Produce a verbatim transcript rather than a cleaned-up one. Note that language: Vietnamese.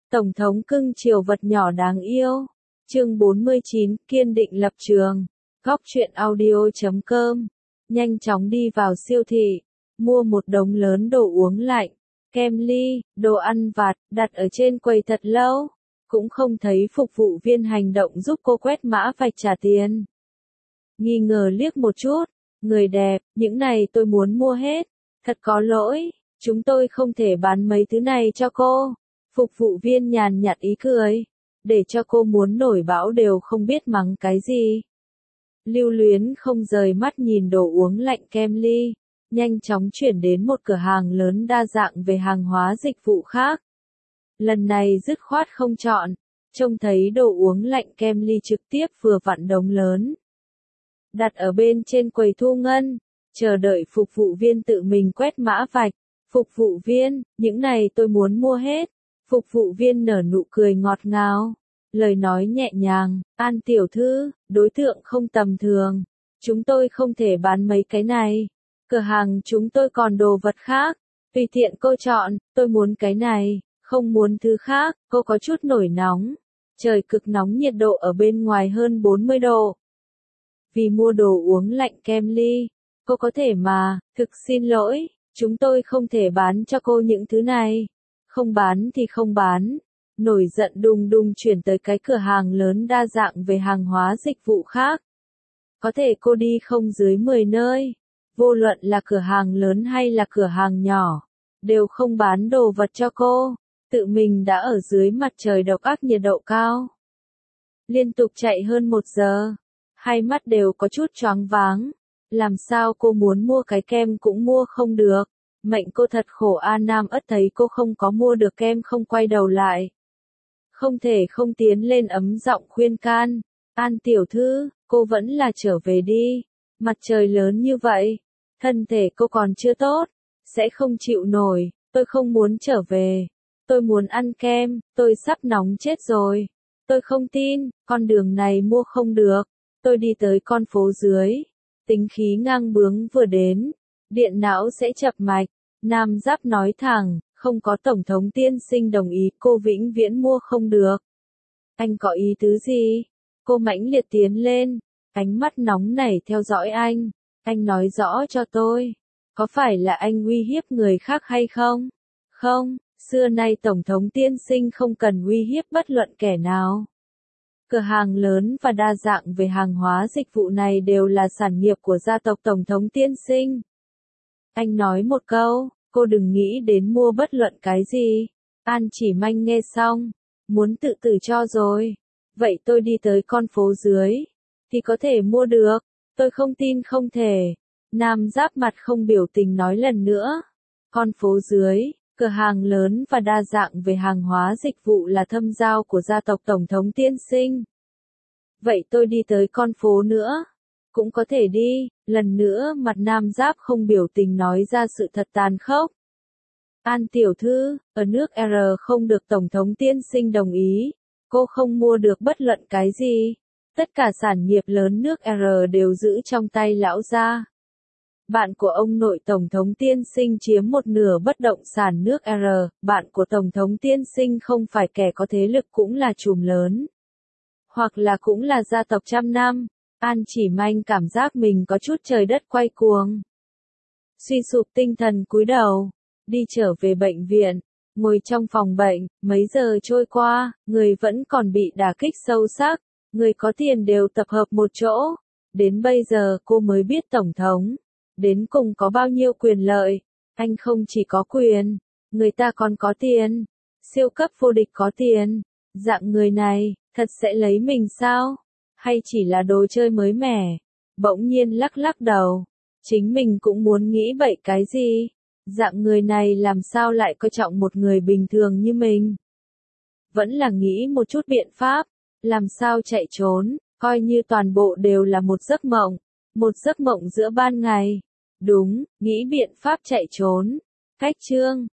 Tổng thống cưng chiều vật nhỏ đáng yêu. Chương bốn mươi chín, kiên định lập trường. Góc truyện audio chấm com. Nhanh chóng đi vào siêu thị, mua một đống lớn đồ uống lạnh, kem ly, đồ ăn vặt, đặt ở trên quầy thật lâu. Cũng không thấy phục vụ viên hành động giúp cô quét mã vạch trả tiền. Nghi ngờ liếc một chút, người đẹp, những này tôi muốn mua hết. Thật có lỗi, chúng tôi không thể bán mấy thứ này cho cô. Phục vụ viên nhàn nhạt ý cười, để cho cô muốn nổi bão đều không biết mắng cái gì. Lưu Luyến không rời mắt nhìn đồ uống lạnh kem ly, nhanh chóng chuyển đến một cửa hàng lớn đa dạng về hàng hóa dịch vụ khác. Lần này dứt khoát không chọn, trông thấy đồ uống lạnh kem ly trực tiếp vừa vặn đống lớn. Đặt ở bên trên quầy thu ngân, chờ đợi phục vụ viên tự mình quét mã vạch. Phục vụ viên, những này tôi muốn mua hết. Phục vụ viên nở nụ cười ngọt ngào, lời nói nhẹ nhàng, An tiểu thư, đối tượng không tầm thường. Chúng tôi không thể bán mấy cái này. Cửa hàng chúng tôi còn đồ vật khác. Tùy tiện cô chọn, tôi muốn cái này, không muốn thứ khác. Cô có chút nổi nóng. Trời cực nóng, nhiệt độ ở bên ngoài hơn bốn mươi độ. Vì mua đồ uống lạnh kem ly, cô có thể mà, thực xin lỗi, chúng tôi không thể bán cho cô những thứ này. Không bán thì không bán. Nổi giận đùng đùng chuyển tới cái cửa hàng lớn đa dạng về hàng hóa dịch vụ khác. Có thể cô đi không dưới mười nơi. Vô luận là cửa hàng lớn hay là cửa hàng nhỏ, đều không bán đồ vật cho cô. Tự mình đã ở dưới mặt trời độc ác nhiệt độ cao. Liên tục chạy hơn một giờ. Hai mắt đều có chút choáng váng. Làm sao cô muốn mua cái kem cũng mua không được. Mệnh cô thật khổ a. Nam Ất thấy cô không có mua được kem không quay đầu lại. Không thể không tiến lên ấm giọng khuyên can. An tiểu thư, cô vẫn là trở về đi. Mặt trời lớn như vậy. Thân thể cô còn chưa tốt. Sẽ không chịu nổi. Tôi không muốn trở về. Tôi muốn ăn kem. Tôi sắp nóng chết rồi. Tôi không tin. Con đường này mua không được. Tôi đi tới con phố dưới. Tính khí ngang bướng vừa đến. Điện não sẽ chập mạch. Nam Giáp nói thẳng, không có Tổng thống tiên sinh đồng ý cô vĩnh viễn mua không được. Anh có ý tứ gì? Cô mãnh liệt tiến lên, ánh mắt nóng nảy theo dõi anh. Anh nói rõ cho tôi, có phải là anh uy hiếp người khác hay không? Không, xưa nay Tổng thống tiên sinh không cần uy hiếp bất luận kẻ nào. Cửa hàng lớn và đa dạng về hàng hóa dịch vụ này đều là sản nghiệp của gia tộc Tổng thống tiên sinh. Anh nói một câu, cô đừng nghĩ đến mua bất luận cái gì. An Chỉ Manh nghe xong, muốn tự tử cho rồi. Vậy tôi đi tới con phố dưới, thì có thể mua được. Tôi không tin không thể. Nam Giáp mặt không biểu tình nói lần nữa. Con phố dưới, cửa hàng lớn và đa dạng về hàng hóa dịch vụ là thâm giao của gia tộc Tổng thống tiên sinh. Vậy tôi đi tới con phố nữa. Cũng có thể đi, lần nữa mặt Nam Giáp không biểu tình nói ra sự thật tàn khốc. An tiểu thư, ở nước R không được Tổng thống tiên sinh đồng ý, cô không mua được bất luận cái gì. Tất cả sản nghiệp lớn nước R đều giữ trong tay lão gia. Bạn của ông nội Tổng thống tiên sinh chiếm một nửa bất động sản nước R, bạn của Tổng thống tiên sinh không phải kẻ có thế lực cũng là trùm lớn. Hoặc là cũng là gia tộc trăm năm. An Chỉ Manh cảm giác mình có chút trời đất quay cuồng. Suy sụp tinh thần cúi đầu, đi trở về bệnh viện, ngồi trong phòng bệnh, mấy giờ trôi qua, người vẫn còn bị đả kích sâu sắc, người có tiền đều tập hợp một chỗ. Đến bây giờ cô mới biết Tổng thống, đến cùng có bao nhiêu quyền lợi. Anh không chỉ có quyền, người ta còn có tiền, siêu cấp vô địch có tiền. Dạng người này, thật sẽ lấy mình sao? Hay chỉ là đồ chơi mới mẻ? Bỗng nhiên lắc lắc đầu. Chính mình cũng muốn nghĩ bậy cái gì? Dạng người này làm sao lại coi trọng một người bình thường như mình? Vẫn là nghĩ một chút biện pháp. Làm sao chạy trốn, coi như toàn bộ đều là một giấc mộng. Một giấc mộng giữa ban ngày. Đúng, nghĩ biện pháp chạy trốn. Cách chương.